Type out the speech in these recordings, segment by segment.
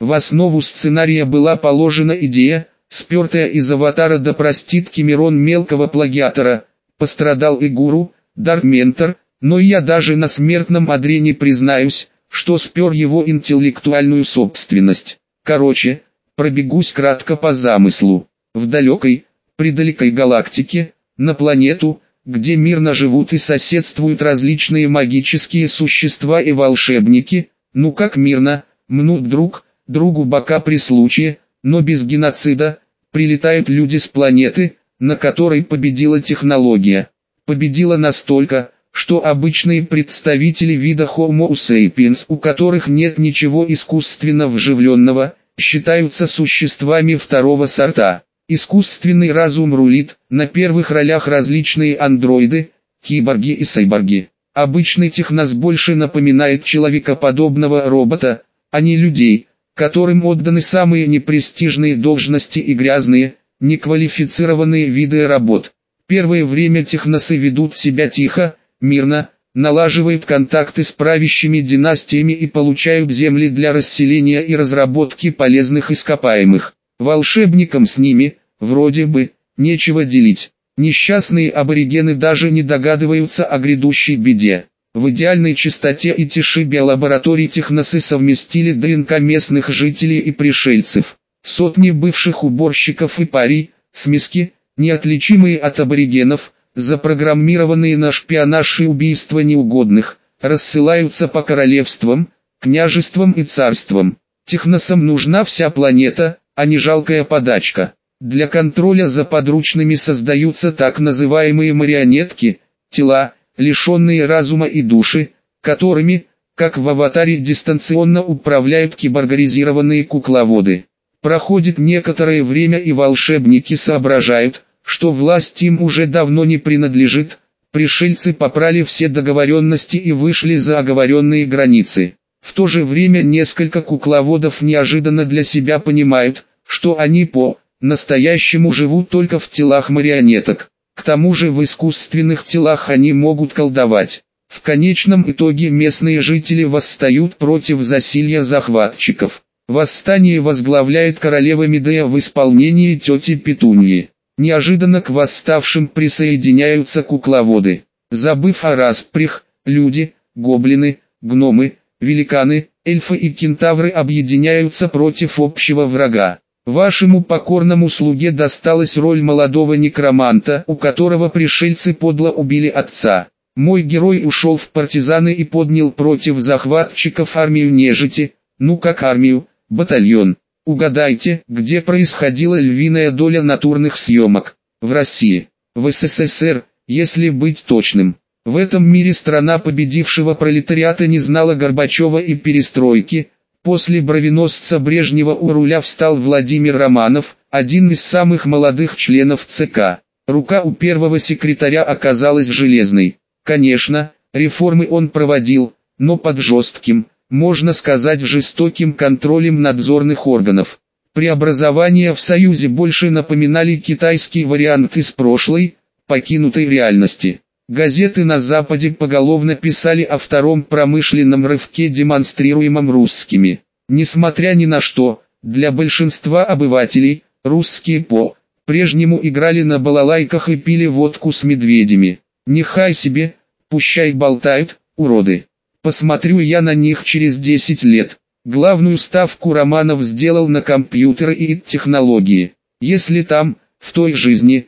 В основу сценария была положена идея, спертая из «Аватара», да простит Кэмерон мелкого плагиатора. Пострадал и гуру, Дарк-ментор, но я даже на смертном одре не признаюсь, что спер его интеллектуальную собственность. Короче, пробегусь кратко по замыслу. В далекой, предалекой галактике, на планету, где мирно живут и соседствуют различные магические существа и волшебники, ну как мирно, мнут друг другу бока при случае, но без геноцида, прилетают люди с планеты, на которой победила технология. Победила настолько, что обычные представители вида Homo sapiens, у которых нет ничего искусственно вживленного, считаются существами второго сорта. Искусственный разум рулит, на первых ролях различные андроиды, киборги и сайборги. Обычный технос больше напоминает человекоподобного робота, а не людей, которым отданы самые непрестижные должности и грязные, неквалифицированные виды работ. Первое время техносы ведут себя тихо, мирно, налаживают контакты с правящими династиями и получают земли для расселения и разработки полезных ископаемых. Волшебникам с ними, вроде бы, нечего делить. Несчастные аборигены даже не догадываются о грядущей беде. В идеальной чистоте и тиши биолабораторий техносы совместили ДНК местных жителей и пришельцев. Сотни бывших уборщиков и парий, смески, неотличимые от аборигенов, запрограммированные на шпионаж и убийство неугодных, рассылаются по королевствам, княжествам и царствам. Техносам нужна вся планета, а не жалкая подачка. Для контроля за подручными создаются так называемые марионетки, тела, лишенные разума и души, которыми, как в «Аватаре», дистанционно управляют киборгизированные кукловоды. Проходит некоторое время и волшебники соображают, что власть им уже давно не принадлежит, пришельцы попрали все договоренности и вышли за оговоренные границы. В то же время несколько кукловодов неожиданно для себя понимают, что они по-настоящему живут только в телах марионеток. К тому же в искусственных телах они могут колдовать. В конечном итоге местные жители восстают против засилья захватчиков. Восстание возглавляет королева Медея в исполнении тети Петуньи. Неожиданно к восставшим присоединяются кукловоды. Забыв о распрях, люди, гоблины, гномы, великаны, эльфы и кентавры объединяются против общего врага. Вашему покорному слуге досталась роль молодого некроманта, у которого пришельцы подло убили отца. Мой герой ушел в партизаны и поднял против захватчиков армию нежити, ну как армию, батальон. Угадайте, где происходила львиная доля натурных съемок? В России. В СССР, если быть точным. В этом мире страна победившего пролетариата не знала Горбачева и перестройки. После бровеносца Брежнева у руля встал Владимир Романов, один из самых молодых членов ЦК. Рука у первого секретаря оказалась железной. Конечно, реформы он проводил, но под жестким, можно сказать жестоким контролем надзорных органов. Преобразования в Союзе больше напоминали китайский вариант из прошлой, покинутой реальности. Газеты на Западе поголовно писали о втором промышленном рывке, демонстрируемом русскими. Несмотря ни на что, для большинства обывателей, русские по-прежнему играли на балалайках и пили водку с медведями. Нехай себе, пущай болтают, уроды. Посмотрю я на них через 10 лет. Главную ставку Романов сделал на компьютеры и технологии. Если там, в той жизни,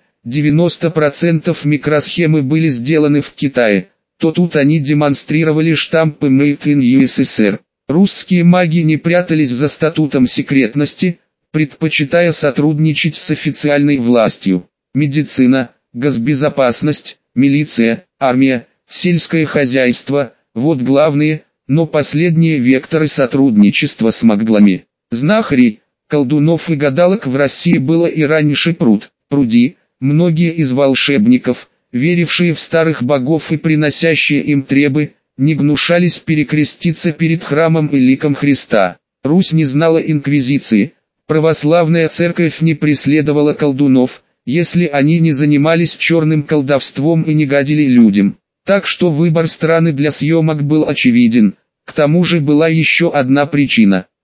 90% микросхемы были сделаны в Китае, то тут они демонстрировали штампы Made in USSR. Русские маги не прятались за статутом секретности, предпочитая сотрудничать с официальной властью. Медицина, госбезопасность, милиция, армия, сельское хозяйство – вот главные, но последние векторы сотрудничества с маглами. Знахарей, колдунов и гадалок в России было и раньше пруди. Многие из волшебников, верившие в старых богов и приносящие им требы, не гнушались перекреститься перед храмом и ликом Христа. Русь не знала инквизиции, православная церковь не преследовала колдунов, если они не занимались черным колдовством и не гадили людям. Так что выбор страны для съемок был очевиден. К тому же была еще одна причина.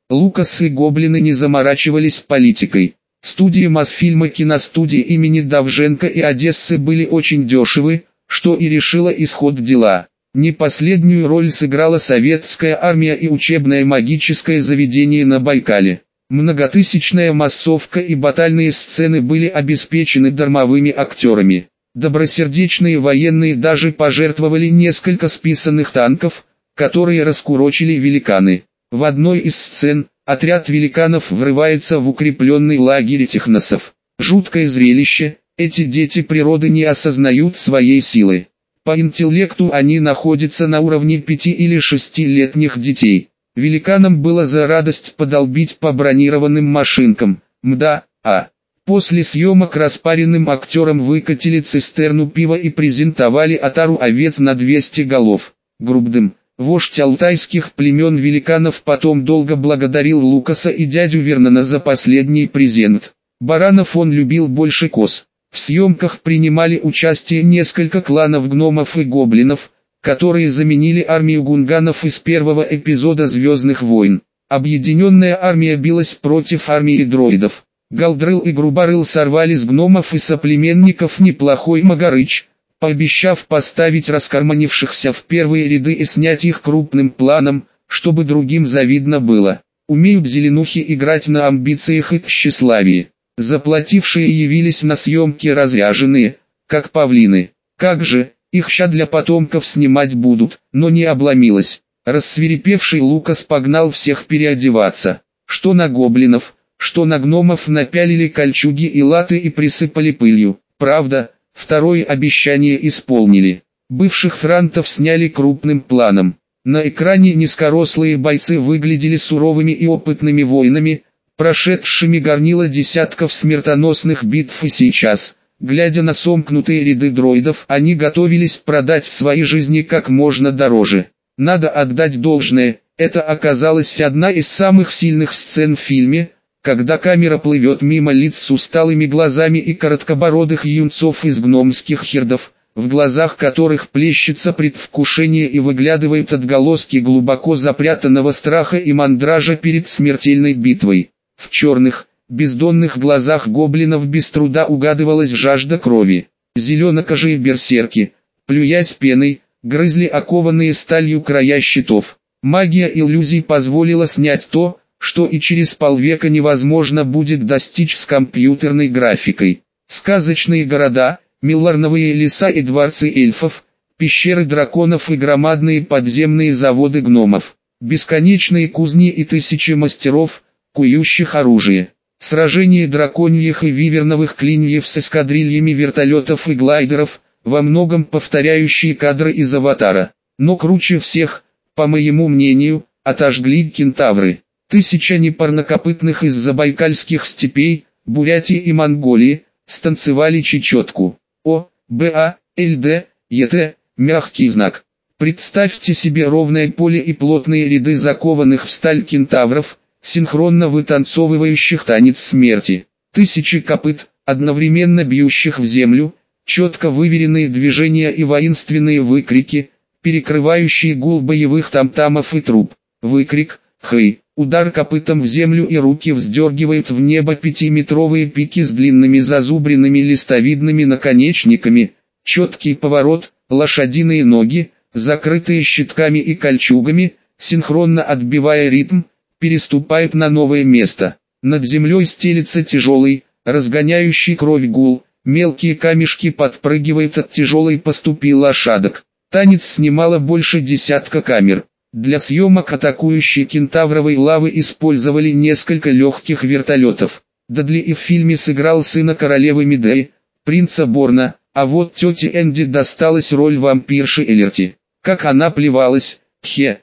Лукас и Гоблины не заморачивались политикой. Студии Мосфильма, киностудии имени Довженко и Одессы были очень дешевы, что и решило исход дела. Не последнюю роль сыграла советская армия и учебное магическое заведение на Байкале. Многотысячная массовка и батальные сцены были обеспечены дармовыми актерами. Добросердечные военные даже пожертвовали несколько списанных танков, которые раскурочили великаны. В одной из сцен отряд великанов врывается в укрепленный лагерь техносов. Жуткое зрелище, эти дети природы не осознают своей силы. По интеллекту они находятся на уровне 5- или 6-летних детей. Великанам было за радость подолбить по бронированным машинкам, мда, а. После съемок распаренным актерам выкатили цистерну пива и презентовали отару овец на 200 голов. Грубдым, вождь алтайских племен великанов, потом долго благодарил Лукаса и дядю Вернона за последний презент. Баранов он любил больше коз. В съемках принимали участие несколько кланов гномов и гоблинов, которые заменили армию гунганов из первого эпизода «Звездных войн». Объединенная армия билась против армии дроидов. Галдрыл и Груборыл сорвали с гномов и соплеменников неплохой Магарыч, пообещав поставить раскарманившихся в первые ряды и снять их крупным планом, чтобы другим завидно было. Умеют зеленухи играть на амбициях и тщеславии. Заплатившие явились на съемки разряженные, как павлины. Как же, их ща для потомков снимать будут, но не обломилось. Рассвирепевший Лукас погнал всех переодеваться. Что на гоблинов, что на гномов напялили кольчуги и латы и присыпали пылью. Правда, второе обещание исполнили. Бывших франтов сняли крупным планом. На экране низкорослые бойцы выглядели суровыми и опытными воинами, прошедшими горнило десятков смертоносных битв, и сейчас, глядя на сомкнутые ряды дроидов, они готовились продать свои жизни как можно дороже. Надо отдать должное, это оказалась одна из самых сильных сцен в фильме, когда камера плывет мимо лиц с усталыми глазами и короткобородых юнцов из гномских хердов, в глазах которых плещется предвкушение и выглядывают отголоски глубоко запрятанного страха и мандража перед смертельной битвой. В черных, бездонных глазах гоблинов без труда угадывалась жажда крови. Зеленокожие берсерки, плюясь пеной, грызли окованные сталью края щитов. Магия иллюзий позволила снять то, что и через полвека невозможно будет достичь с компьютерной графикой. Сказочные города, милларновые леса и дворцы эльфов, пещеры драконов и громадные подземные заводы гномов. Бесконечные кузни и тысячи мастеров, кующих оружие. Сражения драконьих и виверновых клиньев с эскадрильями вертолетов и глайдеров, во многом повторяющие кадры из «Аватара». Но круче всех, по моему мнению, отожгли кентавры. 1000 непарнокопытных из забайкальских степей, Бурятии и Монголии, станцевали чечетку. О, Б, Л, Д, ЕТ, мягкий знак. Представьте себе ровное поле и плотные ряды закованных в сталь кентавров, синхронно вытанцовывающих танец смерти. 1000 копыт, одновременно бьющих в землю, четко выверенные движения и воинственные выкрики, перекрывающие гул боевых тамтамов и труб. Выкрик «Хэй!», удар копытом в землю, и руки вздергивают в небо 5-метровые пики с длинными зазубренными листовидными наконечниками, четкий поворот, лошадиные ноги, закрытые щитками и кольчугами, синхронно отбивая ритм, переступают на новое место. Над землей стелится тяжелый, разгоняющий кровь гул, мелкие камешки подпрыгивают от тяжелой поступи лошадок. Танец снимало больше десятка камер. Для съемок атакующей кентавровой лавы использовали несколько легких вертолетов. Дадли и в фильме сыграл сына королевы Медеи, принца Борна, а вот тете Энди досталась роль вампирши Элерти. Как она плевалась, пхе.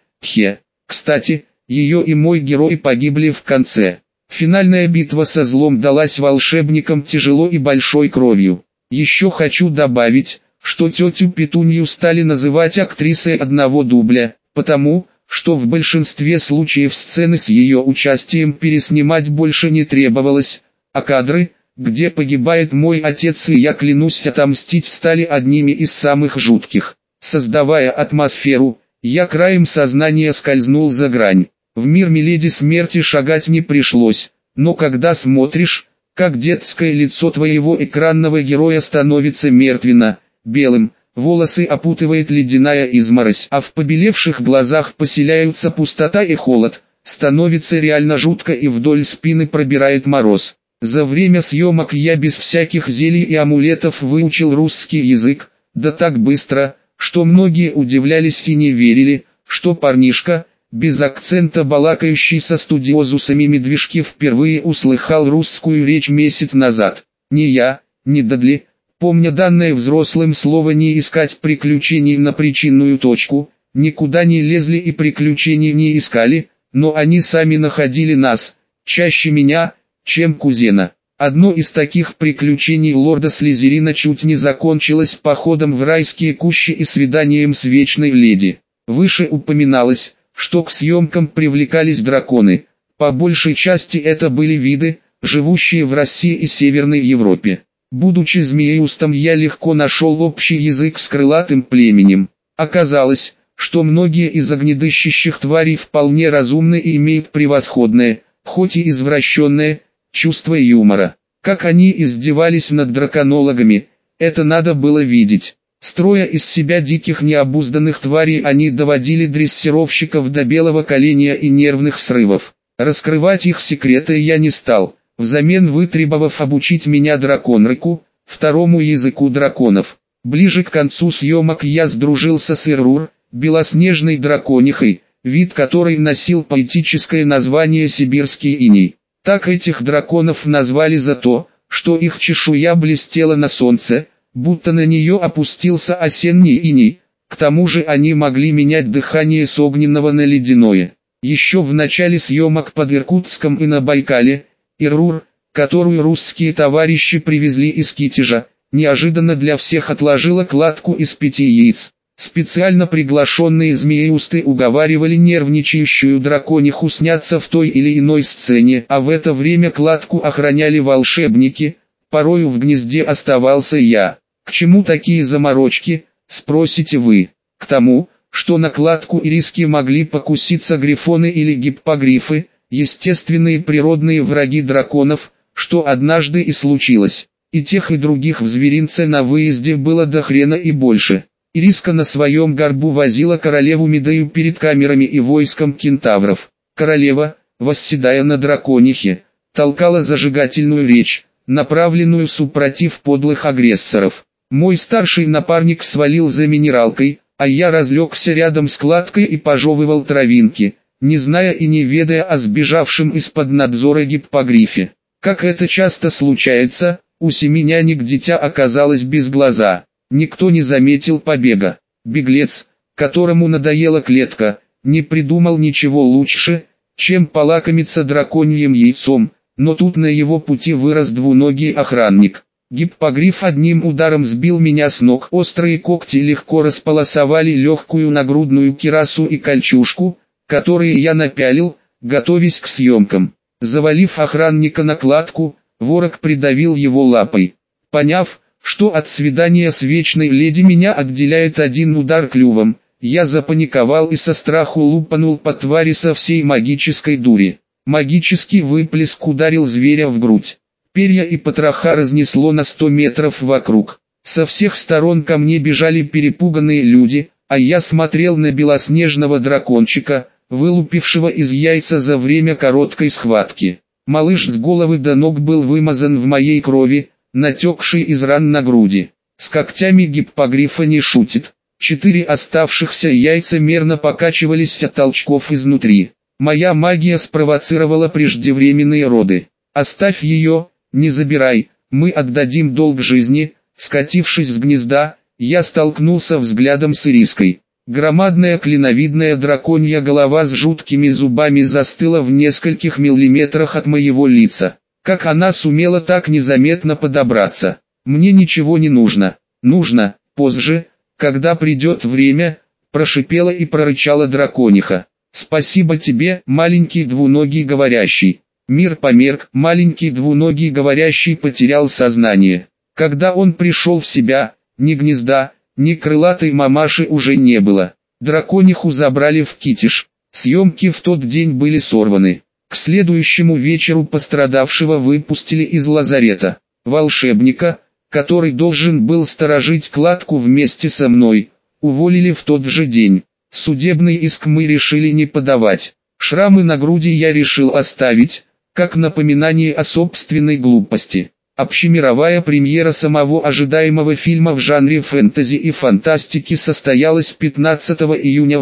Кстати, ее и мой герой погибли в конце. Финальная битва со злом далась волшебникам тяжело и большой кровью. Еще хочу добавить, что тетю Петунью стали называть актрисой одного дубля, потому, что в большинстве случаев сцены с ее участием переснимать больше не требовалось, а кадры, где погибает мой отец и я клянусь отомстить, стали одними из самых жутких. Создавая атмосферу, я краем сознания скользнул за грань. В мир миледи смерти шагать не пришлось, но когда смотришь, как детское лицо твоего экранного героя становится мертвенно-белым, волосы опутывает ледяная изморозь, а в побелевших глазах поселяются пустота и холод, становится реально жутко и вдоль спины пробирает мороз. За время съемок я без всяких зелий и амулетов выучил русский язык, да так быстро, что многие удивлялись и не верили, что парнишка, без акцента балакающий со студиозусами медвежки, впервые услыхал русскую речь месяц назад. Ни я, ни Дадли, помня данное взрослым слово не искать приключений на причинную точку, никуда не лезли и приключений не искали, но они сами находили нас, чаще меня, чем кузена. Одно из таких приключений лорда Слизерина чуть не закончилось походом в райские кущи и свиданием с вечной леди. Выше упоминалось, что к съемкам привлекались драконы, по большей части это были виды, живущие в России и Северной Европе. Будучи змееустом, я легко нашел общий язык с крылатым племенем. Оказалось, что многие из огнедышащих тварей вполне разумны и имеют превосходное, хоть и извращенное, чувство юмора. Как они издевались над драконологами, это надо было видеть. Строя из себя диких необузданных тварей, они доводили дрессировщиков до белого коленя и нервных срывов. Раскрывать их секреты я не стал, взамен вытребовав обучить меня драконрыку, второму языку драконов. Ближе к концу съемок я сдружился с Иррур, белоснежной драконихой, вид которой носил поэтическое название «Сибирский иней». Так этих драконов назвали за то, что их чешуя блестела на солнце, будто на нее опустился осенний иней. К тому же они могли менять дыхание с огненного на ледяное. Еще в начале съемок под Иркутском и на Байкале, Иррур, которую русские товарищи привезли из Китежа, неожиданно для всех отложила кладку из 5 яиц. Специально приглашенные змееусты уговаривали нервничающую дракониху сняться в той или иной сцене, а в это время кладку охраняли волшебники, порою в гнезде оставался я. К чему такие заморочки, спросите вы? К тому, что на кладку ириски могли покуситься грифоны или гиппогрифы, естественные природные враги драконов, что однажды и случилось. И тех и других в зверинце на выезде было до хрена и больше. Ириска на своем горбу возила королеву Медею перед камерами и войском кентавров. Королева, восседая на драконихе, толкала зажигательную речь, направленную супротив подлых агрессоров. Мой старший напарник свалил за минералкой, а я разлегся рядом с кладкой и пожевывал травинки, не зная и не ведая о сбежавшем из-под надзора гиппогрифе. Как это часто случается, у 7 нянек дитя оказалось без глаза. Никто не заметил побега. Беглец, которому надоела клетка, не придумал ничего лучше, чем полакомиться драконьим яйцом, но тут на его пути вырос двуногий охранник. Гиппогриф одним ударом сбил меня с ног. Острые когти легко располосовали легкую нагрудную кирасу и кольчужку, которые я напялил, готовясь к съемкам. Завалив охранника на кладку, ворог придавил его лапой. Поняв, что от свидания с вечной леди меня отделяет один удар клювом, я запаниковал и со страху лупанул по твари со всей магической дури. Магический выплеск ударил зверя в грудь. Перья и потроха разнесло на 100 метров вокруг. Со всех сторон ко мне бежали перепуганные люди, а я смотрел на белоснежного дракончика, вылупившего из яйца за время короткой схватки. Малыш с головы до ног был вымазан в моей крови, натекший из ран на груди. С когтями гиппогрифа не шутит. 4 оставшихся яйца мерно покачивались от толчков изнутри. Моя магия спровоцировала преждевременные роды. Оставь ее, не забирай, мы отдадим долг жизни. Скатившись с гнезда, я столкнулся взглядом с ириской. Громадная клиновидная драконья голова с жуткими зубами застыла в нескольких миллиметрах от моего лица. Как она сумела так незаметно подобраться? Мне ничего не нужно. Нужно, позже, когда придет время, прошипела и прорычала дракониха. Спасибо тебе, маленький двуногий говорящий. Мир померк, маленький двуногий говорящий потерял сознание. Когда он пришел в себя, ни гнезда, ни крылатой мамаши уже не было. Дракониху забрали в Китеж. Съемки в тот день были сорваны. К следующему вечеру пострадавшего выпустили из лазарета. Волшебника, который должен был сторожить кладку вместе со мной, уволили в тот же день. Судебный иск мы решили не подавать. Шрамы на груди я решил оставить, как напоминание о собственной глупости. Общемировая премьера самого ожидаемого фильма в жанре фэнтези и фантастики состоялась 15 июня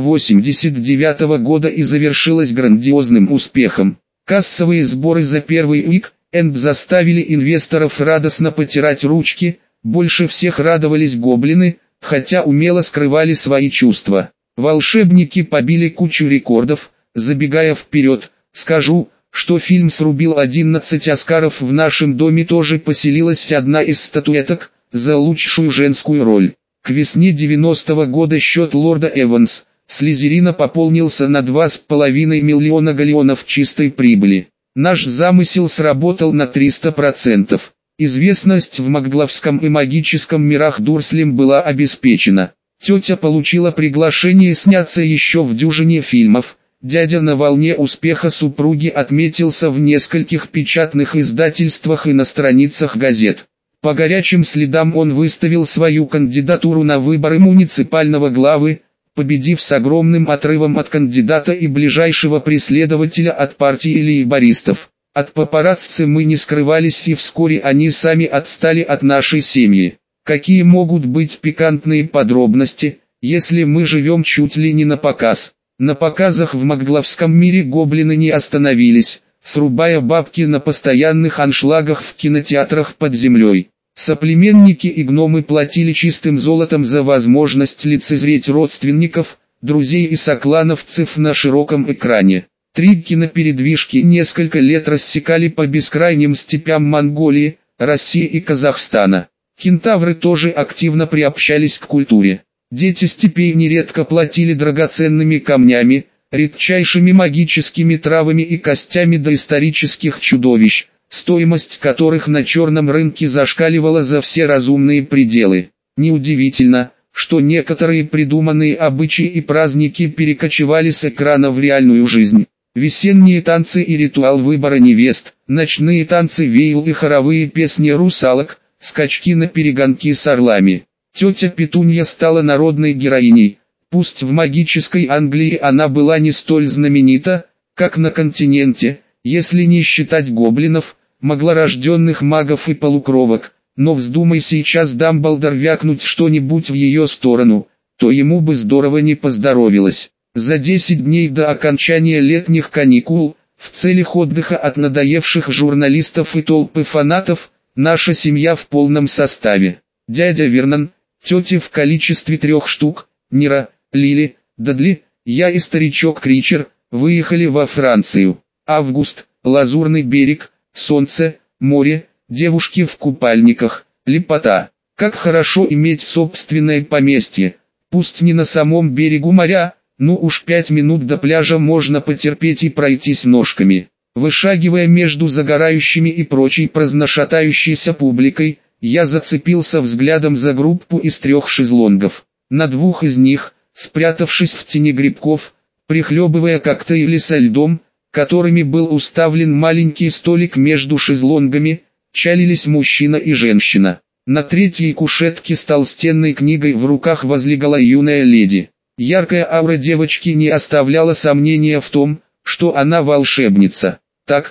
1989 года и завершилась грандиозным успехом. Кассовые сборы за первый уик-энд заставили инвесторов радостно потирать ручки, больше всех радовались гоблины, хотя умело скрывали свои чувства. Волшебники побили кучу рекордов, забегая вперед, скажу, что фильм срубил 11 Оскаров. В нашем доме тоже поселилась одна из статуэток за лучшую женскую роль. К весне 90-го года счет лорда Эванс, Слизерина, пополнился на 2,5 миллиона галлеонов чистой прибыли. Наш замысел сработал на 300%. Известность в магловском и магическом мирах Дурслем была обеспечена. Тетя получила приглашение сняться еще в дюжине фильмов. Дядя на волне успеха супруги отметился в нескольких печатных издательствах и на страницах газет. По горячим следам он выставил свою кандидатуру на выборы муниципального главы, победив с огромным отрывом от кандидата и ближайшего преследователя от партии лейбористов. От папарацци мы не скрывались, и вскоре они сами отстали от нашей семьи. Какие могут быть пикантные подробности, если мы живем чуть ли не на показ? На показах в магловском мире гоблины не остановились, срубая бабки на постоянных аншлагах в кинотеатрах под землей. Соплеменники и гномы платили чистым золотом за возможность лицезреть родственников, друзей и соклановцев на широком экране. 3 кинопередвижки несколько лет рассекали по бескрайним степям Монголии, России и Казахстана. Кентавры тоже активно приобщались к культуре. Дети степей нередко платили драгоценными камнями, редчайшими магическими травами и костями доисторических чудовищ, стоимость которых на черном рынке зашкаливала за все разумные пределы. Неудивительно, что некоторые придуманные обычаи и праздники перекочевали с экрана в реальную жизнь. Весенние танцы и ритуал выбора невест, ночные танцы вейл и хоровые песни русалок, скачки на перегонки с орлами. Тетя Петунья стала народной героиней. Пусть в магической Англии она была не столь знаменита, как на континенте, если не считать гоблинов, маглорожденных магов и полукровок, но вздумай сейчас Дамблдор вякнуть что-нибудь в ее сторону, то ему бы здорово не поздоровилось. За 10 дней до окончания летних каникул, в целях отдыха от надоевших журналистов и толпы фанатов, наша семья в полном составе. Дядя Вернон, тети в количестве 3 штук, Нира, Лили, Дадли, я и старичок Кричер, выехали во Францию. Август, Лазурный берег, солнце, море, девушки в купальниках, лепота. Как хорошо иметь собственное поместье, пусть не на самом берегу моря, ну уж 5 минут до пляжа можно потерпеть и пройтись ножками. Вышагивая между загорающими и прочей праздношатающейся публикой, я зацепился взглядом за группу из 3 шезлонгов. На 2 из них, спрятавшись в тени грибков, прихлебывая коктейли со льдом, которыми был уставлен маленький столик между шезлонгами, чалились мужчина и женщина. На 3-й кушетке с толстенной книгой в руках возлегала юная леди. Яркая аура девочки не оставляла сомнения в том, что она волшебница. Так,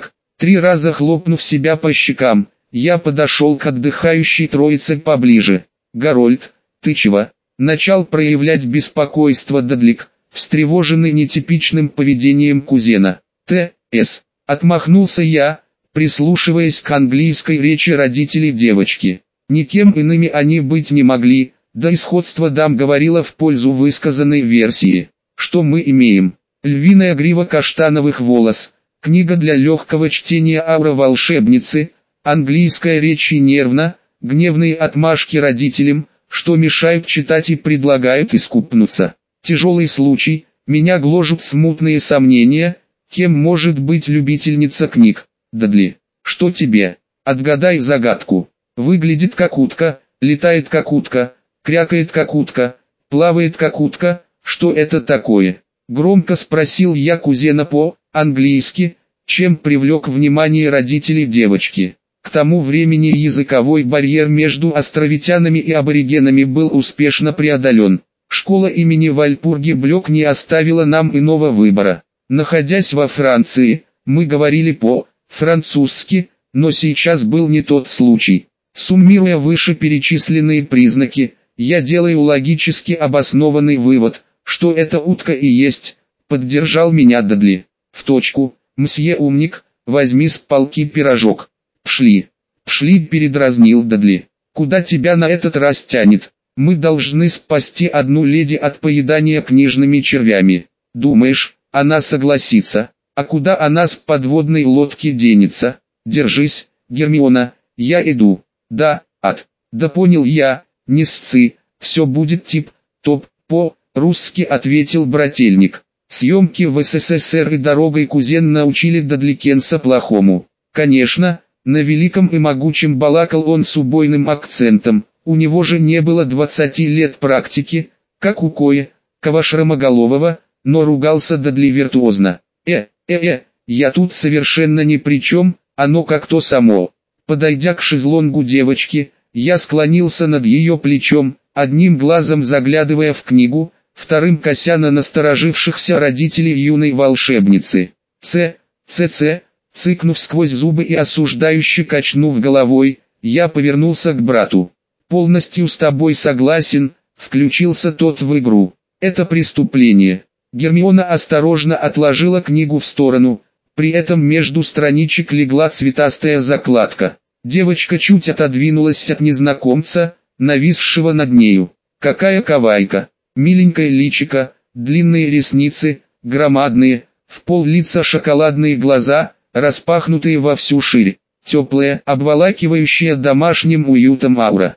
3 раза хлопнув себя по щекам, я подошел к отдыхающей троице поближе. «Гарольд, ты чего?» Начал проявлять беспокойство Дадлик, встревоженный нетипичным поведением кузена. «Т.С.» Отмахнулся я, прислушиваясь к английской речи родителей девочки. Никем иными они быть не могли, да и сходство дам говорило в пользу высказанной версии. Что мы имеем? Львиная грива каштановых волос, книга для легкого чтения аура волшебницы, английская речь и гневные отмашки родителям, что мешают читать и предлагают искупнуться. Тяжелый случай, меня гложут смутные сомнения, кем может быть любительница книг. Дадли, что тебе? Отгадай загадку. Выглядит как утка, летает как утка, крякает как утка, плавает как утка, что это такое? Громко спросил я кузена по-английски, чем привлек внимание родителей девочки. К тому времени языковой барьер между островитянами и аборигенами был успешно преодолен. Школа имени Вальпурги-Блёк не оставила нам иного выбора. Находясь во Франции, мы говорили по-французски, но сейчас был не тот случай. Суммируя вышеперечисленные признаки, я делаю логически обоснованный вывод, что эта утка и есть, поддержал меня Дадли. В точку, мсье умник, возьми с полки пирожок. Пшли, передразнил Дадли. Куда тебя на этот раз тянет? Мы должны спасти одну леди от поедания книжными червями. Думаешь, она согласится? А куда она с подводной лодки денется? Держись, Гермиона, я иду. Да понял я, не сцы, все будет тип-топ, по-русски ответил брательник. Съемки в СССР и дорогой кузен научили Дадликенса плохому. Конечно, на великом и могучем балакал он с убойным акцентом, у него же не было 20 лет практики, как у кого шрамоголового, но ругался Дадли виртуозно. Я тут совершенно ни при чем, оно как-то само. Подойдя к шезлонгу девочки, я склонился над ее плечом, одним глазом заглядывая в книгу, вторым кося на насторожившихся родителей юной волшебницы. Цыкнув сквозь зубы и осуждающе качнув головой, я повернулся к брату. «Полностью с тобой согласен», включился тот в игру. «Это преступление». Гермиона осторожно отложила книгу в сторону, при этом между страничек легла цветастая закладка. Девочка чуть отодвинулась от незнакомца, нависшего над нею. Какая кавайка! Миленькое личико, длинные ресницы, громадные, в пол лица шоколадные глаза, распахнутые во всю ширь. Теплая, обволакивающая домашним уютом аура.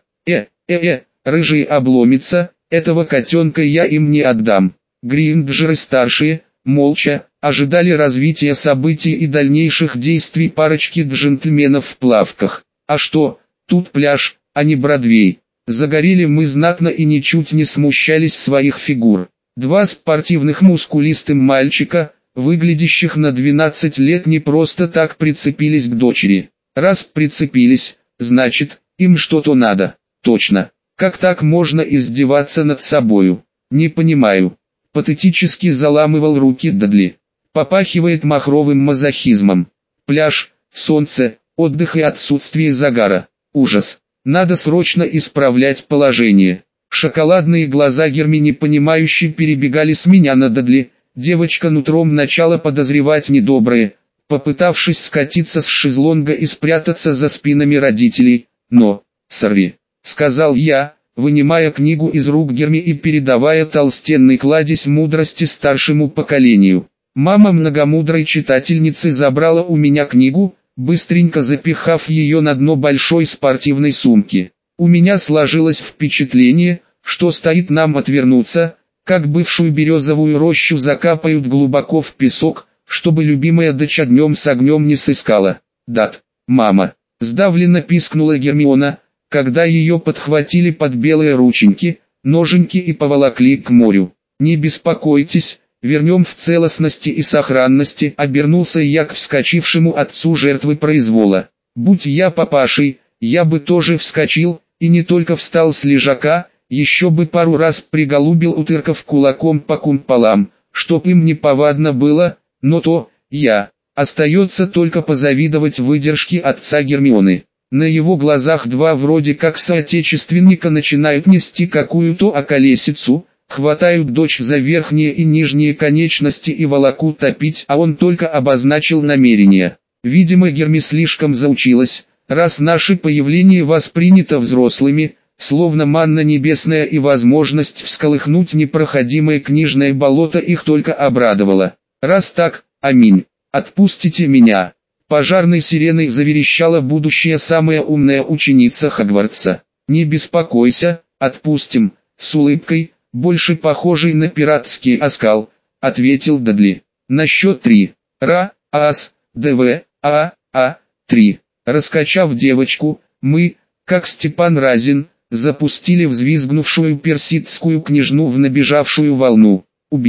Рыжий обломится, этого котенка я им не отдам. Гринджеры-старшие, молча, ожидали развития событий и дальнейших действий парочки джентльменов в плавках. А что, тут пляж, а не Бродвей. Загорели мы знатно и ничуть не смущались своих фигур. Два спортивных мускулистых мальчика, выглядящих на 12 лет, не просто так прицепились к дочери. Раз прицепились, значит, им что-то надо. Точно. Как так можно издеваться над собою? Не понимаю. Патетически заламывал руки Дадли. Попахивает махровым мазохизмом. Пляж, солнце, отдых и отсутствие загара. Ужас. Надо срочно исправлять положение. Шоколадные глаза Гермини непонимающе перебегали с меня на Дадли. Девочка нутром начала подозревать недоброе, попытавшись скатиться с шезлонга и спрятаться за спинами родителей. Но, сорви, сказал я, вынимая книгу из рук Герми и передавая толстенный кладезь мудрости старшему поколению. Мама многомудрой читательницы забрала у меня книгу, быстренько запихав ее на дно большой спортивной сумки. У меня сложилось впечатление, что стоит нам отвернуться, как бывшую березовую рощу закапают глубоко в песок, чтобы любимая дочь днем с огнем не сыскала. «Дат, мама!» — сдавленно пискнула Гермиона, когда ее подхватили под белые рученьки, ноженьки и поволокли к морю. «Не беспокойтесь, вернем в целостности и сохранности», — обернулся я к вскочившему отцу жертвы произвола. «Будь я папашей, я бы тоже вскочил, и не только встал с лежака, еще бы пару раз приголубил утырков кулаком по кумполам, чтоб им не повадно было, но то, я. Остается только позавидовать выдержке отца Гермионы. На его глазах два вроде как соотечественника начинают нести какую-то околесицу, хватают дочь за верхние и нижние конечности и волокут топить, а он только обозначил намерение. Видимо, Герми слишком заучилась, раз наше появление воспринято взрослыми, словно манна небесная, и возможность всколыхнуть непроходимое книжное болото их только обрадовала. Раз так, аминь. Отпустите меня. Пожарной сиреной заверещала будущая самая умная ученица Хогвартса. Не беспокойся, отпустим, с улыбкой, больше похожей на пиратский оскал, ответил Дадли. На счет 3. Ра-ас, ДВ, А-3. Раскачав девочку, мы, как Степан Разин, запустили взвизгнувшую персидскую княжну в набежавшую волну. «Убью!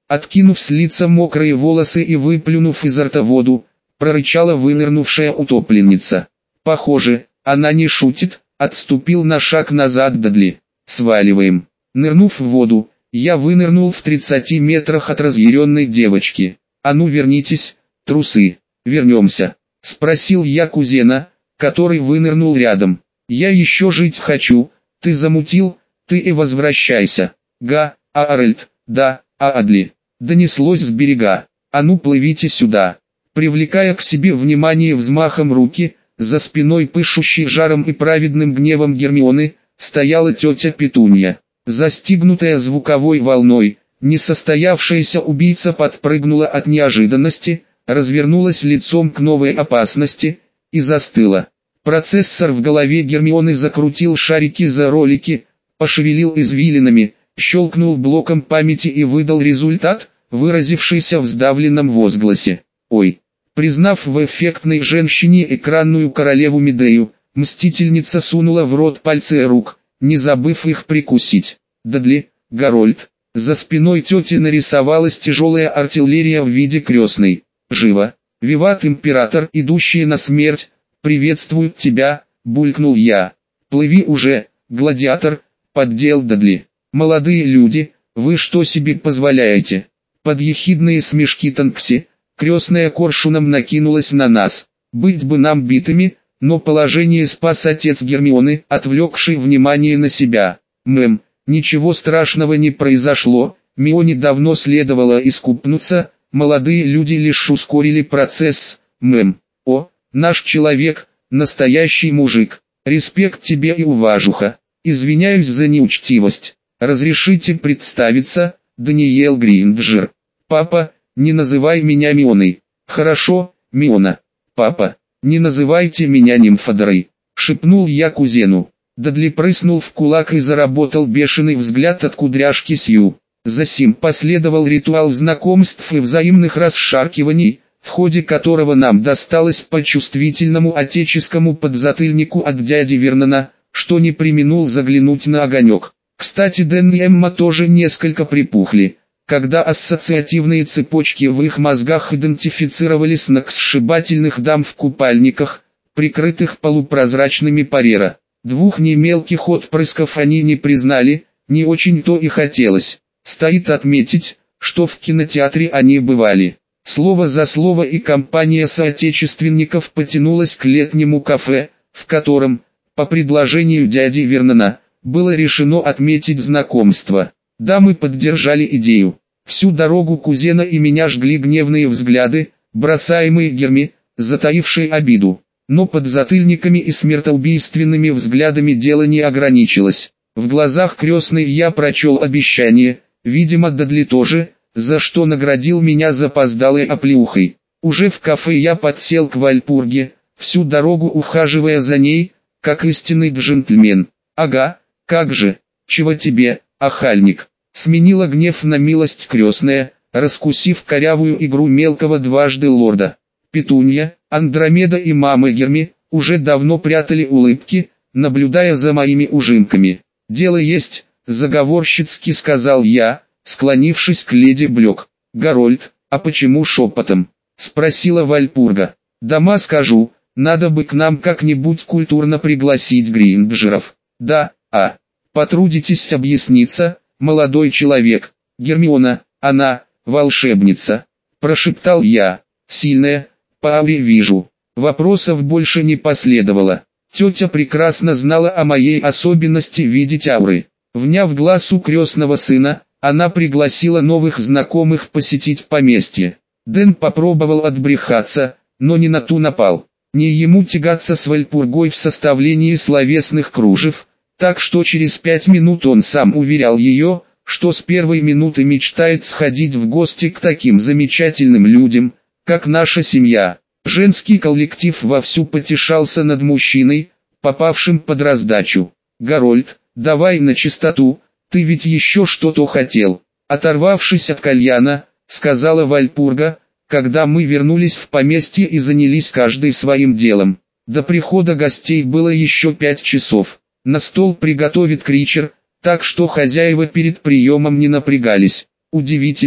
Откинув с лица мокрые волосы и выплюнув изо рта воду, прорычала вынырнувшая утопленница. Похоже, она не шутит, отступил на шаг назад Дадли. Сваливаем. Нырнув в воду, я вынырнул в 30 метрах от разъяренной девочки. А ну вернитесь, трусы. Вернемся. Спросил я кузена, который вынырнул рядом. Я еще жить хочу, ты замутил, ты и возвращайся. Га, Аральд, да, Адли. Донеслось с берега. А ну плывите сюда. Привлекая к себе внимание взмахом руки, за спиной пышущей жаром и праведным гневом Гермионы, стояла тетя Петунья. Застигнутая звуковой волной, несостоявшаяся убийца подпрыгнула от неожиданности, развернулась лицом к новой опасности и застыла. Процессор в голове Гермионы закрутил шарики за ролики, пошевелил извилинами, щелкнул блоком памяти и выдал результат, выразившийся в сдавленном возгласе. «Ой!» Признав в эффектной женщине экранную королеву Медею, мстительница сунула в рот пальцы рук, не забыв их прикусить. Дадли, Гарольд. За спиной тети нарисовалась тяжелая артиллерия в виде крестной. «Живо! Виват император, идущий на смерть! Приветствует тебя!» — булькнул я. «Плыви уже, гладиатор!» — поддел Дадли. «Молодые люди, вы что себе позволяете?» Под ехидные смешки Танкси, крестная коршуном накинулась на нас. Быть бы нам битыми, но положение спас отец Гермионы, отвлекший внимание на себя. «Мэм, ничего страшного не произошло, Мионе давно следовало искупнуться, молодые люди лишь ускорили процесс, мэм. О, наш человек, настоящий мужик, респект тебе и уважуха, извиняюсь за неучтивость, разрешите представиться, Даниэл Гринджер. Папа, не называй меня Мионой. Хорошо, Миона. Папа, не называйте меня Нимфодорой, шепнул я кузену. Дадли прыснул в кулак и заработал бешеный взгляд от кудряшки Сью. Засим последовал ритуал знакомств и взаимных расшаркиваний, в ходе которого нам досталось по чувствительному отеческому подзатыльнику от дяди Вернона, что не преминул заглянуть на огонек. Кстати, Дэн и Эмма тоже несколько припухли, когда ассоциативные цепочки в их мозгах идентифицировали сногсшибательных дам в купальниках, прикрытых полупрозрачными парера. Двух немелких отпрысков они не признали, не очень-то и хотелось. Стоит отметить, что в кинотеатре они бывали. Слово за слово, и компания соотечественников потянулась к летнему кафе, в котором, по предложению дяди Вернона, было решено отметить знакомство. Дамы поддержали идею. Всю дорогу кузена и меня жгли гневные взгляды, бросаемые Герми, затаившей обиду. Но подзатыльниками и смертоубийственными взглядами дело не ограничилось. В глазах крестной я прочел обещание, видимо Дадли тоже, за что наградил меня запоздалой оплеухой. Уже в кафе я подсел к Вальпурге, всю дорогу ухаживая за ней, как истинный джентльмен. «Ага, как же, чего тебе, охальник?» Сменила гнев на милость крестная, раскусив корявую игру мелкого дважды лорда. Петунья, Андромеда и мама Герми уже давно прятали улыбки, наблюдая за моими ужимками. «Дело есть», — заговорщицки сказал я, склонившись к леди Блёк. «Гарольд, а почему шепотом?» — спросила Вальпурга. «Дома скажу, надо бы к нам как-нибудь культурно пригласить Гринджеров». «Да, потрудитесь объясниться, молодой человек». «Гермиона, она, волшебница», — прошептал я. «Сильная, по ауре вижу». Вопросов больше не последовало. Тетя прекрасно знала о моей особенности видеть ауры. Вняв глазу крестного сына, она пригласила новых знакомых посетить поместье. Дэн попробовал отбрехаться, но не на ту напал. Не ему тягаться с Вальпургой в составлении словесных кружев, так что через 5 минут он сам уверял ее, что с первой минуты мечтает сходить в гости к таким замечательным людям, как наша семья. Женский коллектив вовсю потешался над мужчиной, попавшим под раздачу. «Гарольд, давай на чистоту, ты ведь еще что-то хотел». Оторвавшись от кальяна, сказала Вальпурга, когда мы вернулись в поместье и занялись каждый своим делом. До прихода гостей было еще 5 часов. На стол приготовит Кричер, так что хозяева перед приемом не напрягались. Удивительно,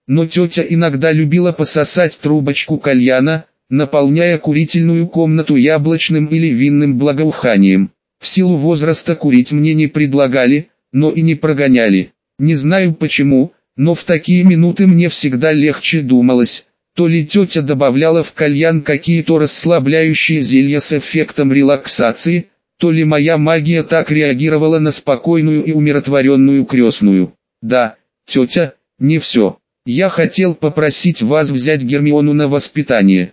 но тетя иногда любила пососать трубочку кальяна, наполняя курительную комнату яблочным или винным благоуханием. В силу возраста курить мне не предлагали, но и не прогоняли. Не знаю почему, но в такие минуты мне всегда легче думалось. То ли тетя добавляла в кальян какие-то расслабляющие зелья с эффектом релаксации, то ли моя магия так реагировала на спокойную и умиротворенную крестную. Да, тетя, не все. Я хотел попросить вас взять Гермиону на воспитание.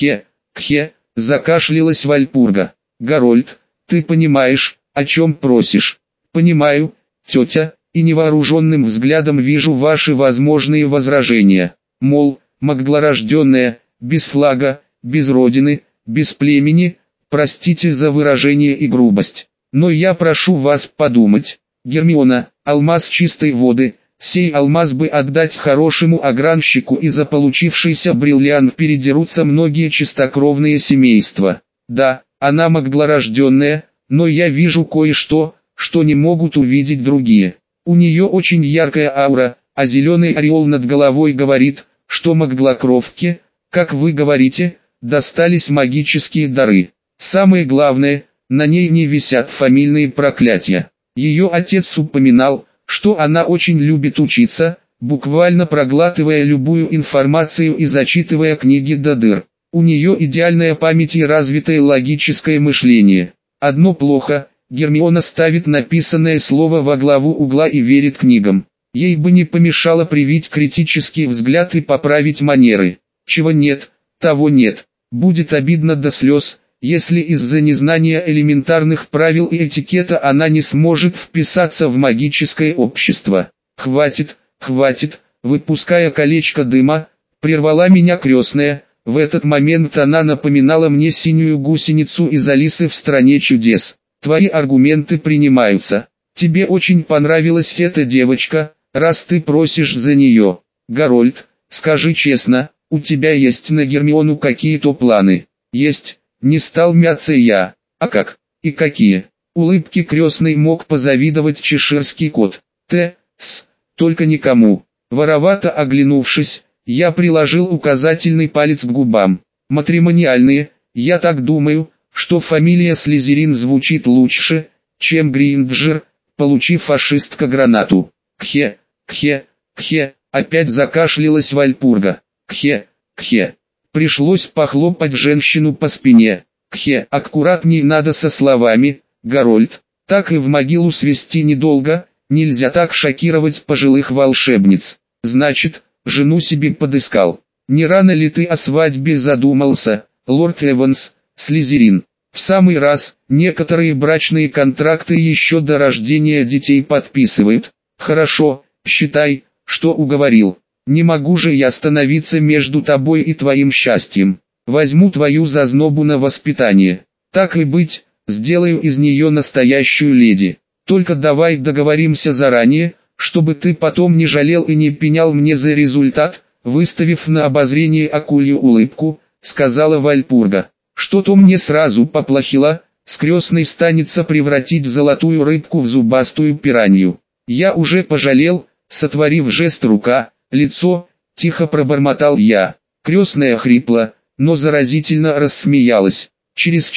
Кхе, закашлялась Вальпурга. Гарольд, ты понимаешь, о чем просишь? Понимаю, тетя, и невооруженным взглядом вижу ваши возможные возражения. Мол, магдлорожденная, без флага, без родины, без племени, простите за выражение и грубость. Но я прошу вас подумать. Гермиона, алмаз чистой воды, сей алмаз бы отдать хорошему огранщику, и за получившийся бриллиант передерутся многие чистокровные семейства. Да, она магдлорожденная, но я вижу кое-что, что не могут увидеть другие. У нее очень яркая аура, а зеленый ореол над головой говорит, что маглокровке, как вы говорите, достались магические дары. Самое главное, на ней не висят фамильные проклятия. Ее отец упоминал, что она очень любит учиться, буквально проглатывая любую информацию и зачитывая книги до дыр. У нее идеальная память и развитое логическое мышление. Одно плохо, Гермиона ставит написанное слово во главу угла и верит книгам. Ей бы не помешало привить критический взгляд и поправить манеры. Чего нет, того нет. Будет обидно до слез, если из-за незнания элементарных правил и этикета она не сможет вписаться в магическое общество. Хватит, выпуская колечко дыма, прервала меня крестная. В этот момент она напоминала мне синюю гусеницу из Алисы в стране чудес. Твои аргументы принимаются. Тебе очень понравилась эта девочка, раз ты просишь за нее. Гарольд, скажи честно, у тебя есть на Гермиону какие-то планы? Есть, не стал мяться я. А как? И какие? Улыбки крестной мог позавидовать чеширский кот. Только никому. Воровато оглянувшись, я приложил указательный палец к губам. Матримониальные, я так думаю, что фамилия Слизерин звучит лучше, чем Гринджер, получив фашистка гранату. Кхе, опять закашлялась Вальпурга. Кхе. Пришлось похлопать женщину по спине. Аккуратней надо со словами, Гарольд, так и в могилу свести недолго, нельзя так шокировать пожилых волшебниц. Значит, жену себе подыскал. Не рано ли ты о свадьбе задумался, лорд Эванс, Слизерин? В самый раз, некоторые брачные контракты еще до рождения детей подписывают. Хорошо, считай, что уговорил. Не могу же я становиться между тобой и твоим счастьем. Возьму твою зазнобу на воспитание. Так и быть, сделаю из нее настоящую леди. Только давай договоримся заранее, чтобы ты потом не жалел и не пенял мне за результат, выставив на обозрение акулью улыбку, сказала Вальпурга. Что-то мне сразу поплохело, с крестной станется превратить золотую рыбку в зубастую пиранью. Я уже пожалел, сотворив жест рука, лицо, тихо пробормотал я. Крестная хрипла, но заразительно рассмеялась. Через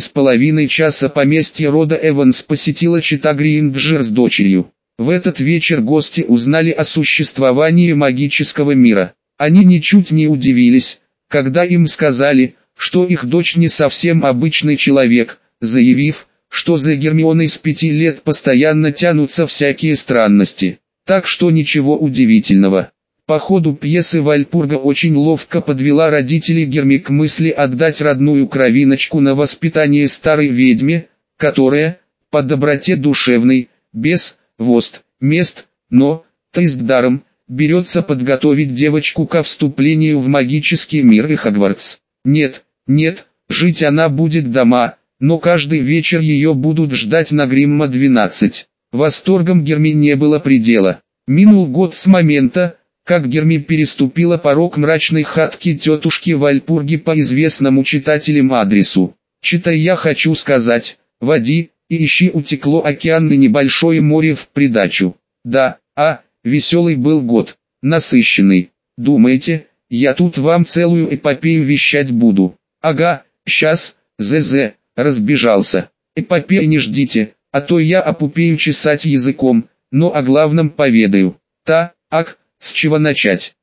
4,5 часа поместье рода Эванс посетила чета Гринджер с дочерью. В этот вечер гости узнали о существовании магического мира. Они ничуть не удивились, когда им сказали, что их дочь не совсем обычный человек, заявив, что за Гермионой с 5 лет постоянно тянутся всякие странности. Так что ничего удивительного. По ходу пьесы Вальпурга очень ловко подвела родителей Герми к мысли отдать родную кровиночку на воспитание старой ведьме, которая, по доброте душевной, без мест, но, то есть даром, берется подготовить девочку ко вступлению в магический мир и Хогвартс. Нет, жить она будет дома, но каждый вечер ее будут ждать на Гримма-12. Восторгом Герми не было предела. Минул год с момента, как Герми переступила порог мрачной хатки тетушки Вальпурги по известному читателям адресу. Читай, я хочу сказать, води, и ищи, утекло океан и небольшое море в придачу. Да, веселый был год, насыщенный. Думаете, я тут вам целую эпопею вещать буду? Ага, щас, ЗЗ, разбежался. Эпопеи не ждите, а то я опупею чесать языком, но о главном поведаю. С чего начать?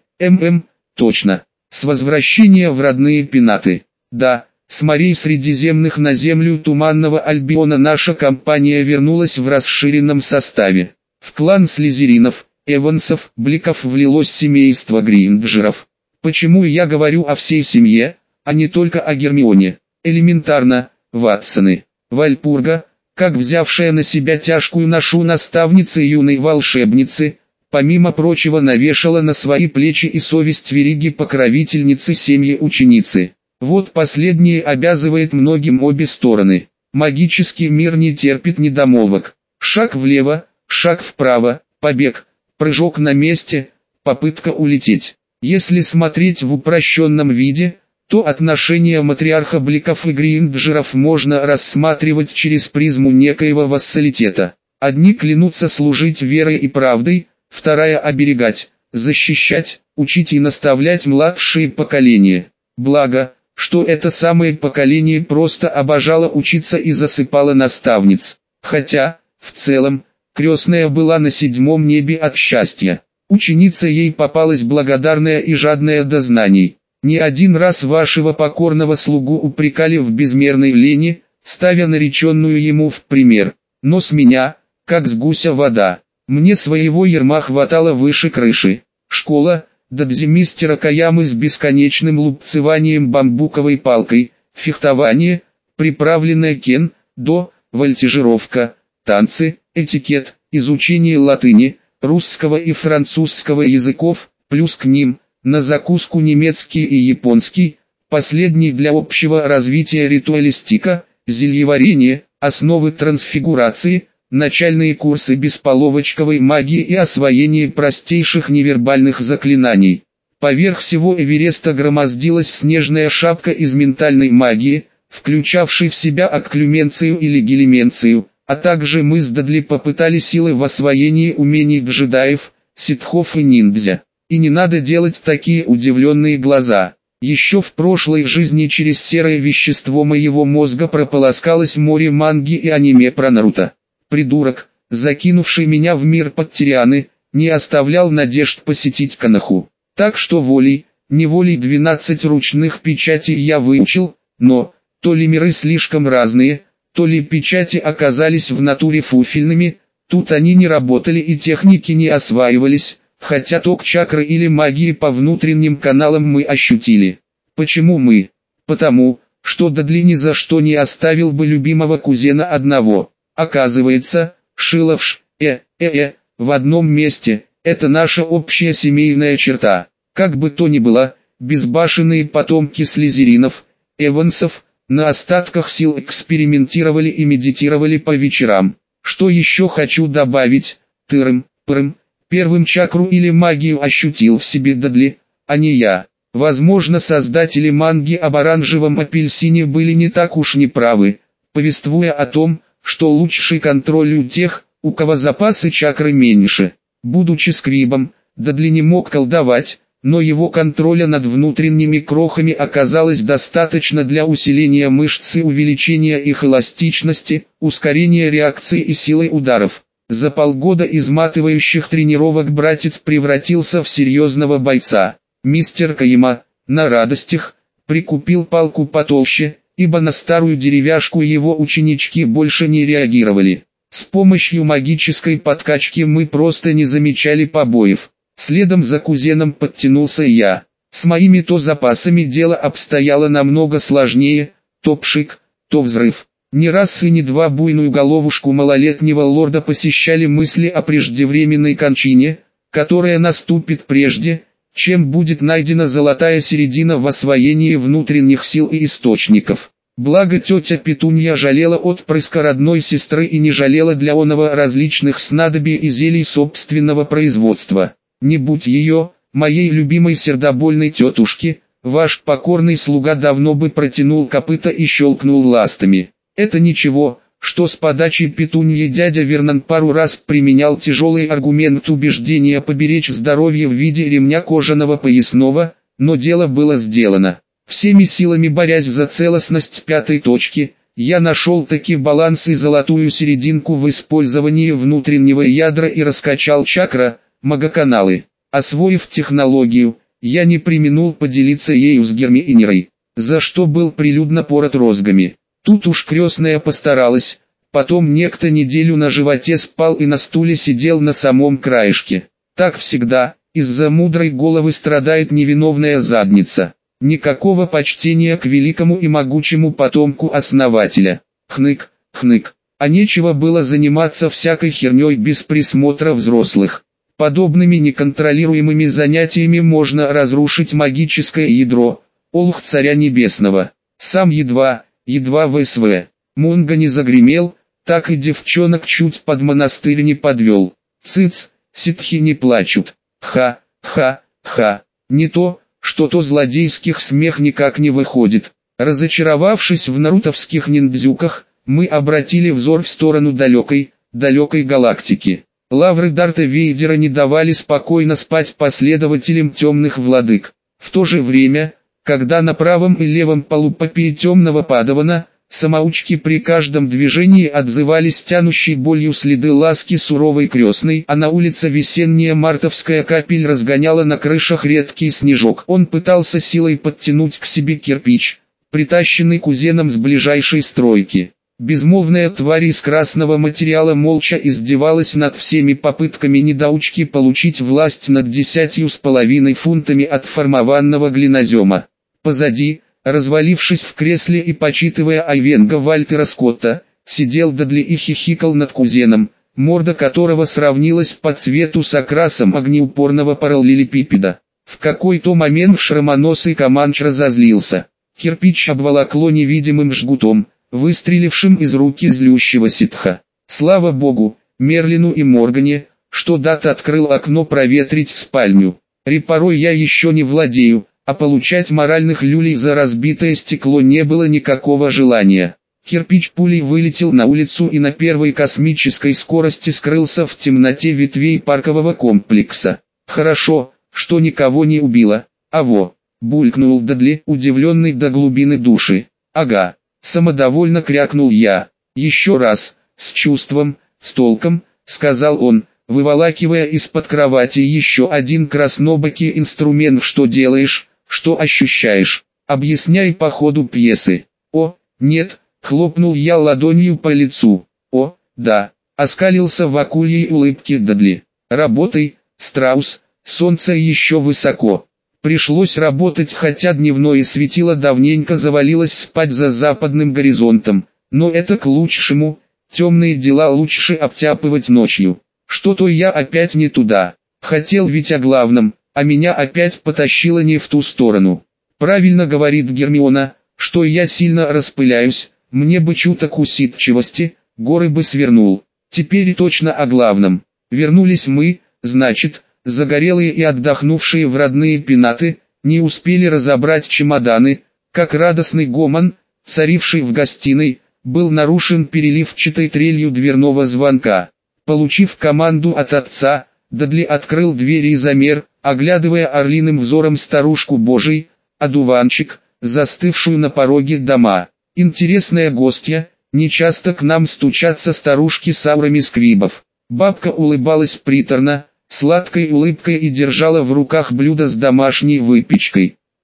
Точно. С возвращения в родные пенаты. Да, с морей Средиземных на землю Туманного Альбиона наша компания вернулась в расширенном составе. В клан Слизеринов, Эвансов, Бликов влилось семейство Грейнджеров. Почему я говорю о всей семье, а не только о Гермионе? Элементарно, Ватсоны. Вальпурга, как взявшая на себя тяжкую ношу наставницы юной волшебницы, помимо прочего навешала на свои плечи и совесть вериги покровительницы семьи ученицы. Вот последнее обязывает многим обе стороны. Магический мир не терпит недомолвок. Шаг влево, шаг вправо, побег, прыжок на месте, попытка улететь. Если смотреть в упрощенном виде, то отношения матриарха Бликов и Грейнджеров можно рассматривать через призму некоего вассалитета. Одни клянутся служить верой и правдой, вторая оберегать, защищать, учить и наставлять младшие поколения. Благо, что это самое поколение просто обожало учиться и засыпало наставниц. Хотя, в целом, крестная была на 7-м небе от счастья. Ученица ей попалась благодарная и жадная до знаний. Не один раз вашего покорного слугу упрекали в безмерной лени, ставя нареченную ему в пример. Но с меня, как с гуся вода. Мне своего ярма хватало выше крыши. Школа, до дзимистера Каямы с бесконечным лупцеванием бамбуковой палкой, фехтование, приправленное кен-до, вольтежировка, танцы, этикет, изучение латыни, русского и французского языков, плюс к ним, на закуску немецкий и японский, последний для общего развития ритуалистика, зельеварение, основы трансфигурации, начальные курсы бесполовочковой магии и освоение простейших невербальных заклинаний. Поверх всего Эвереста громоздилась снежная шапка из ментальной магии, включавшей в себя окклюменцию или гелименцию, а также мы с Дадли попытали силы в освоении умений джедаев, ситхов и ниндзя. И не надо делать такие удивленные глаза. Еще в прошлой жизни через серое вещество моего мозга прополоскалось море манги и аниме про Наруто. Придурок, закинувший меня в мир Подтирианы, не оставлял надежд посетить Коноху. Так что неволей 12 ручных печатей я выучил, но, то ли миры слишком разные, то ли печати оказались в натуре фуфельными, тут они не работали и техники не осваивались, хотя ток чакры или магии по внутренним каналам мы ощутили. Почему мы? Потому, что Дадли ни за что не оставил бы любимого кузена одного. Оказывается, Шиловш, в одном месте, это наша общая семейная черта. Как бы то ни было, безбашенные потомки Слизеринов, Эвансов, на остатках сил экспериментировали и медитировали по вечерам. Что еще хочу добавить, первым чакру или магию ощутил в себе Дадли, а не я. Возможно, создатели манги об оранжевом апельсине были не так уж неправы, повествуя о том, что лучший контроль у тех, у кого запасы чакры меньше. Будучи сквибом, Дадли не мог колдовать, но его контроля над внутренними крохами оказалось достаточно для усиления мышц и увеличения их эластичности, ускорения реакции и силы ударов. За полгода изматывающих тренировок братец превратился в серьезного бойца. Мистер Каима, на радостях, прикупил палку потолще, ибо на старую деревяшку его ученички больше не реагировали. С помощью магической подкачки мы просто не замечали побоев. Следом за кузеном подтянулся и я. С моими-то запасами дело обстояло намного сложнее, то пшик, то взрыв. Не раз и не два буйную головушку малолетнего лорда посещали мысли о преждевременной кончине, которая наступит прежде, чем будет найдена золотая середина в освоении внутренних сил и источников. Благо тетя Петунья жалела отпрыска родной сестры и не жалела для оного различных снадобий и зелий собственного производства. Не будь ее, моей любимой сердобольной тетушки, ваш покорный слуга давно бы протянул копыта и щелкнул ластами. Это ничего, что с подачи Петуньи дядя Вернон пару раз применял тяжелый аргумент убеждения поберечь здоровье в виде ремня кожаного поясного, но дело было сделано. Всеми силами борясь за целостность пятой точки, я нашел таки баланс и золотую серединку в использовании внутреннего ядра и раскачал чакра, магоканалы. Освоив технологию, я не преминул поделиться ею с Гермионой, за что был прилюдно порот розгами. Тут уж крестная постаралась, потом некто неделю на животе спал и на стуле сидел на самом краешке. Так всегда, из-за мудрой головы страдает невиновная задница. Никакого почтения к великому и могучему потомку основателя. Хнык, хнык. А нечего было заниматься всякой херней без присмотра взрослых. Подобными неконтролируемыми занятиями можно разрушить магическое ядро, олух царя небесного. Сам едва ВСВ. Мунга не загремел, так и девчонок чуть под монастырь не подвел. Цыц, ситхи не плачут. Ха. Не то, что-то злодейских смех никак не выходит. Разочаровавшись в нарутовских ниндзюках, мы обратили взор в сторону далекой галактики. Лавры Дарта Вейдера не давали спокойно спать последователям темных владык. В то же время, когда на правом и левом полу попии темного падавана, самоучки при каждом движении отзывались тянущей болью следы ласки суровой крестной, а на улице весенняя мартовская капель разгоняла на крышах редкий снежок. Он пытался силой подтянуть к себе кирпич, притащенный кузеном с ближайшей стройки. Безмолвная тварь из красного материала молча издевалась над всеми попытками недоучки получить власть над 10,5 фунтами от формованного глинозема. Позади, развалившись в кресле и почитывая Айвенга Вальтера Скотта, сидел Дадли и хихикал над кузеном, морда которого сравнилась по цвету с окрасом огнеупорного параллелепипеда. В какой-то момент шрамоносый Команч разозлился. Кирпич обволокло невидимым жгутом, выстрелившим из руки злющего ситха. Слава богу, Мерлину и Моргане, что Дат открыл окно проветрить спальню. Репорой я еще не владею, а получать моральных люлей за разбитое стекло не было никакого желания. Кирпич пулей вылетел на улицу и на первой космической скорости скрылся в темноте ветвей паркового комплекса. Хорошо, что никого не убило. Аво, булькнул Дадли, удивленный до глубины души. Ага. Самодовольно крякнул я. Еще раз, с чувством, с толком, сказал он, выволакивая из-под кровати еще один краснобокий инструмент. Что делаешь, что ощущаешь? Объясняй по ходу пьесы. О, нет, хлопнул я ладонью по лицу. О, да, оскалился в акульей улыбке Дадли. Работай, страус, солнце еще высоко. Пришлось работать, хотя дневное светило давненько завалилось спать за западным горизонтом, но это к лучшему, темные дела лучше обтяпывать ночью. Что-то я опять не туда, хотел ведь о главном, а меня опять потащило не в ту сторону. Правильно говорит Гермиона, что я сильно распыляюсь, мне бы чуток усидчивости, горы бы свернул. Теперь точно о главном. Вернулись мы, значит, загорелые и отдохнувшие в родные пенаты, не успели разобрать чемоданы, как радостный гомон, царивший в гостиной, был нарушен переливчатой трелью дверного звонка. Получив команду от отца, Дадли открыл двери и замер, оглядывая орлиным взором старушку Божий, одуванчик, застывшую на пороге дома. Интересная гостья, нечасто к нам стучатся старушки с аурами сквибов. Бабка улыбалась приторно, сладкой улыбкой и держала в руках блюдо с домашней выпечкой.